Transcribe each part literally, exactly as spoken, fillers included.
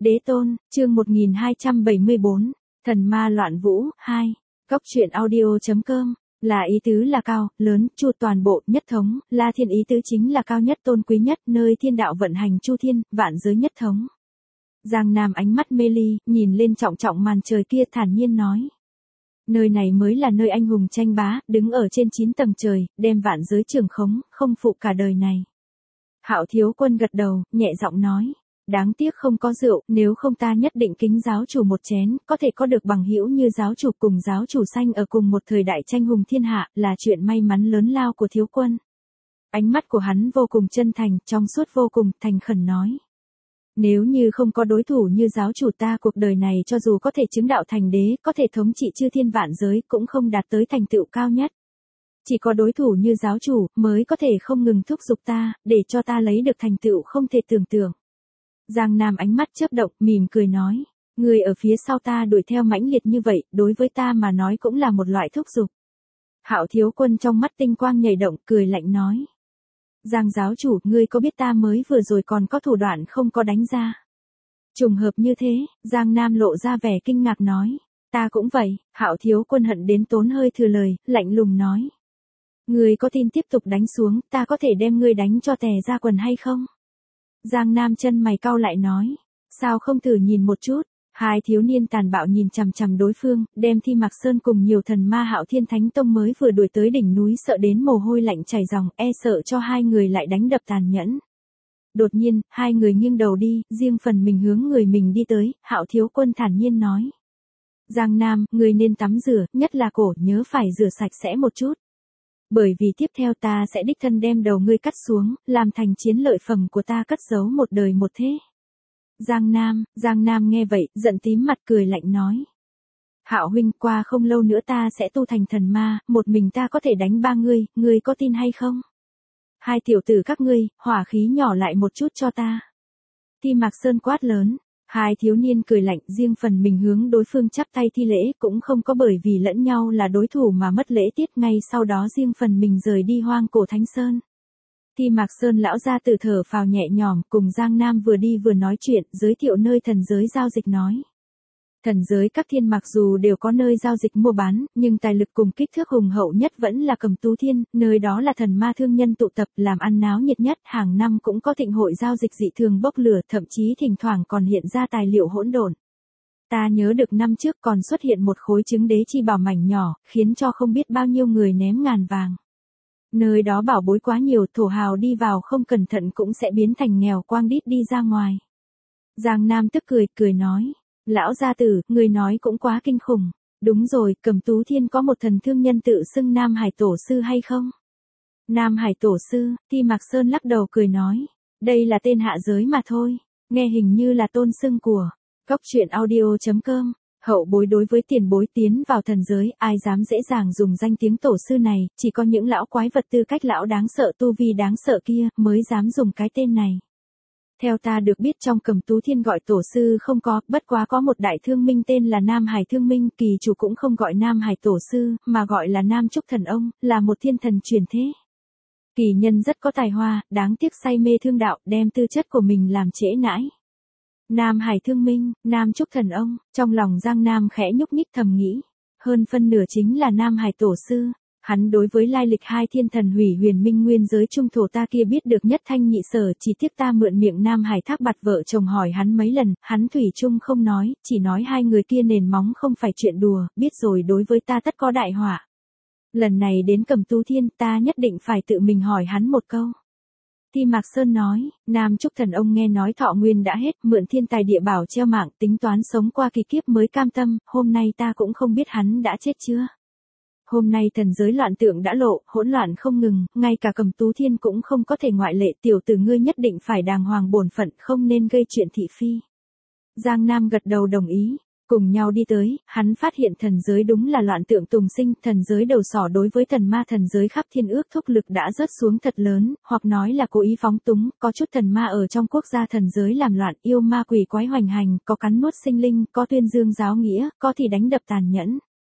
Đế tôn, chương một nghìn hai trăm bảy mươi bốn, thần ma loạn vũ, hai. Cốc truyện audio.com, là ý tứ là cao, lớn, chu toàn bộ, nhất thống, La Thiên ý tứ chính là cao nhất tôn quý nhất, nơi thiên đạo vận hành chu thiên, vạn giới nhất thống. Giang Nam ánh mắt mê ly, nhìn lên trọng trọng màn trời kia thản nhiên nói. Nơi này mới là nơi anh hùng tranh bá, đứng ở trên chín tầng trời, đem vạn giới trường khống, không phụ cả đời này. Hạo Thiếu Quân gật đầu, nhẹ giọng nói. Đáng tiếc không có rượu, nếu không ta nhất định kính giáo chủ một chén, có thể có được bằng hữu như giáo chủ cùng giáo chủ xanh ở cùng một thời đại tranh hùng thiên hạ, là chuyện may mắn lớn lao của Thiếu Quân. Ánh mắt của hắn vô cùng chân thành, trong suốt vô cùng, thành khẩn nói. Nếu như không có đối thủ như giáo chủ ta, cuộc đời này cho dù có thể chứng đạo thành đế, có thể thống trị chư thiên vạn giới, cũng không đạt tới thành tựu cao nhất. Chỉ có đối thủ như giáo chủ, mới có thể không ngừng thúc giục ta, để cho ta lấy được thành tựu không thể tưởng tượng. Giang Nam ánh mắt chớp động, mỉm cười nói, người ở phía sau ta đuổi theo mãnh liệt như vậy, đối với ta mà nói cũng là một loại thúc giục. Hạo Thiếu Quân trong mắt tinh quang nhảy động, cười lạnh nói. Giang giáo chủ, ngươi có biết ta mới vừa rồi còn có thủ đoạn không có đánh ra? Trùng hợp như thế, Giang Nam lộ ra vẻ kinh ngạc nói, ta cũng vậy. Hạo Thiếu Quân hận đến tốn hơi thừa lời, lạnh lùng nói. Ngươi có tin tiếp tục đánh xuống, ta có thể đem ngươi đánh cho tè ra quần hay không? Giang Nam chân mày cau lại nói, sao không thử nhìn một chút? Hai thiếu niên tàn bạo nhìn chằm chằm đối phương, đem Thi Mạc Sơn cùng nhiều thần ma Hạo Thiên Thánh Tông mới vừa đuổi tới đỉnh núi sợ đến mồ hôi lạnh chảy ròng, e sợ cho hai người lại đánh đập tàn nhẫn. Đột nhiên, hai người nghiêng đầu đi, riêng phần mình hướng người mình đi tới, Hạo Thiếu Quân thản nhiên nói. Giang Nam, người nên tắm rửa, nhất là cổ, nhớ phải rửa sạch sẽ một chút. Bởi vì tiếp theo ta sẽ đích thân đem đầu ngươi cắt xuống, làm thành chiến lợi phẩm của ta cất giấu một đời một thế. Giang Nam, Giang Nam nghe vậy, giận tím mặt cười lạnh nói. Hạo huynh, qua không lâu nữa ta sẽ tu thành thần ma, một mình ta có thể đánh ba ngươi, ngươi có tin hay không? Hai tiểu tử các ngươi, hỏa khí nhỏ lại một chút cho ta. Thi Mạc Sơn quát lớn. Hai thiếu niên cười lạnh, riêng phần mình hướng đối phương chắp tay thi lễ, cũng không có bởi vì lẫn nhau là đối thủ mà mất lễ tiết, ngay sau đó riêng phần mình rời đi hoang cổ Thánh Sơn. Thi Mạc Sơn lão ra tự thở phào nhẹ nhõm, cùng Giang Nam vừa đi vừa nói chuyện, giới thiệu nơi thần giới giao dịch nói. Thần giới các thiên mặc dù đều có nơi giao dịch mua bán, nhưng tài lực cùng kích thước hùng hậu nhất vẫn là Cầm Tú Thiên, nơi đó là thần ma thương nhân tụ tập, làm ăn náo nhiệt nhất, hàng năm cũng có thịnh hội giao dịch dị thường bốc lửa, thậm chí thỉnh thoảng còn hiện ra tài liệu hỗn độn. Ta nhớ được năm trước còn xuất hiện một khối trứng đế chi bảo mảnh nhỏ, khiến cho không biết bao nhiêu người ném ngàn vàng. Nơi đó bảo bối quá nhiều, thổ hào đi vào không cẩn thận cũng sẽ biến thành nghèo quang đít đi ra ngoài. Giang Nam tức cười, cười nói. Lão gia tử, người nói cũng quá kinh khủng. Đúng rồi, Cầm Tú Thiên có một thần thương nhân tự xưng Nam Hải Tổ Sư hay không? Nam Hải Tổ Sư, Thi Mạc Sơn lắc đầu cười nói. Đây là tên hạ giới mà thôi, nghe hình như là tôn xưng của. Cốc truyện audio.com, hậu bối đối với tiền bối tiến vào thần giới, ai dám dễ dàng dùng danh tiếng tổ sư này, chỉ có những lão quái vật tư cách lão đáng sợ tu vi đáng sợ kia, mới dám dùng cái tên này. Theo ta được biết trong Cầm Tú Thiên gọi tổ sư không có, bất quá có một đại thương minh tên là Nam Hải Thương Minh, kỳ chủ cũng không gọi Nam Hải Tổ Sư, mà gọi là Nam Trúc Thần Ông, là một thiên thần truyền thế. Kỳ nhân rất có tài hoa, đáng tiếc say mê thương đạo, đem tư chất của mình làm trễ nãi. Nam Hải Thương Minh, Nam Trúc Thần Ông, trong lòng Giang Nam khẽ nhúc nhích thầm nghĩ. Hơn phân nửa chính là Nam Hải Tổ Sư. Hắn đối với lai lịch hai thiên thần hủy huyền minh nguyên giới trung thổ ta kia biết được nhất thanh nhị sở, chỉ tiếc ta mượn miệng Nam Hải Thác Bạt vợ chồng hỏi hắn mấy lần, hắn thủy chung không nói, chỉ nói hai người kia nền móng không phải chuyện đùa, biết rồi đối với ta tất có đại họa. Lần này đến Cầm Tú Thiên ta nhất định phải tự mình hỏi hắn một câu. Thi Mạc Sơn nói, Nam Trúc Thần Ông nghe nói thọ nguyên đã hết, mượn thiên tài địa bảo treo mạng, tính toán sống qua kỳ kiếp mới cam tâm, hôm nay ta cũng không biết hắn đã chết chưa. Hôm nay thần giới loạn tượng đã lộ, hỗn loạn không ngừng, ngay cả Cầm Tú Thiên cũng không có thể ngoại lệ, tiểu tử ngươi nhất định phải đàng hoàng bổn phận, không nên gây chuyện thị phi. Giang Nam gật đầu đồng ý, cùng nhau đi tới, hắn phát hiện thần giới đúng là loạn tượng tùng sinh, thần giới đầu sỏ đối với thần ma thần giới khắp thiên ước thúc lực đã rớt xuống thật lớn, hoặc nói là cố ý phóng túng, có chút thần ma ở trong quốc gia thần giới làm loạn, yêu ma quỷ quái hoành hành, có cắn nuốt sinh linh, có tuyên dương giáo nghĩa, có thì đánh đập tàn nhẫn.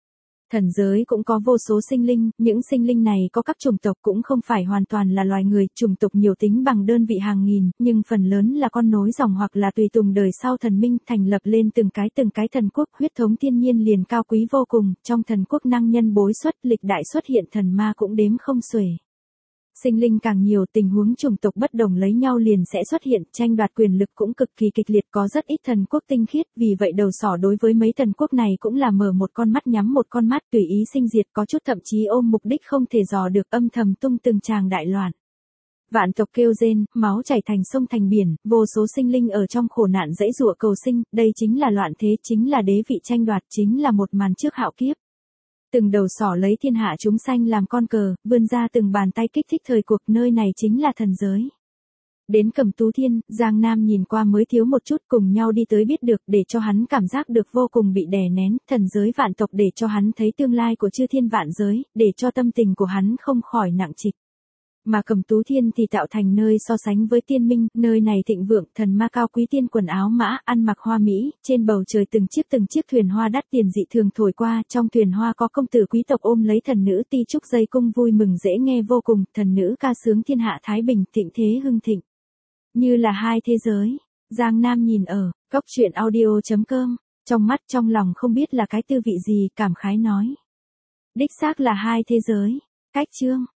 Thần giới cũng có vô số sinh linh, những sinh linh này có các chủng tộc cũng không phải hoàn toàn là loài người, chủng tộc nhiều tính bằng đơn vị hàng nghìn, nhưng phần lớn là con nối dòng hoặc là tùy tùng đời sau thần minh, thành lập lên từng cái từng cái thần quốc, huyết thống thiên nhiên liền cao quý vô cùng, trong thần quốc năng nhân bối xuất, lịch đại xuất hiện thần ma cũng đếm không xuể. Sinh linh càng nhiều, tình huống chủng tộc bất đồng lấy nhau liền sẽ xuất hiện, tranh đoạt quyền lực cũng cực kỳ kịch liệt, có rất ít thần quốc tinh khiết, vì vậy đầu sỏ đối với mấy thần quốc này cũng là mở một con mắt nhắm một con mắt, tùy ý sinh diệt, có chút thậm chí ôm mục đích không thể dò được, âm thầm tung từng tràng đại loạn. Vạn tộc kêu rên, máu chảy thành sông thành biển, vô số sinh linh ở trong khổ nạn dãy giụa cầu sinh, đây chính là loạn thế, chính là đế vị tranh đoạt, chính là một màn trước hạo kiếp. Từng đầu sỏ lấy thiên hạ chúng sanh làm con cờ, vươn ra từng bàn tay kích thích thời cuộc, nơi này chính là thần giới. Đến Cẩm Tú Thiên, Giang Nam nhìn qua mới thiếu một chút, cùng nhau đi tới biết được, để cho hắn cảm giác được vô cùng bị đè nén, thần giới vạn tộc để cho hắn thấy tương lai của chư thiên vạn giới, để cho tâm tình của hắn không khỏi nặng trịch. Mà Cẩm Tú Thiên thì tạo thành nơi so sánh với tiên minh, nơi này thịnh vượng, thần ma cao quý tiên quần áo mã, ăn mặc hoa mỹ, trên bầu trời từng chiếc từng chiếc thuyền hoa đắt tiền dị thường thổi qua, trong thuyền hoa có công tử quý tộc ôm lấy thần nữ ti trúc dây cung vui mừng dễ nghe vô cùng, thần nữ ca sướng thiên hạ thái bình, thịnh thế hưng thịnh. Như là hai thế giới, Giang Nam nhìn ở, cốc truyện audio chấm com, trong mắt trong lòng không biết là cái tư vị gì, cảm khái nói. Đích xác là hai thế giới, cách chương.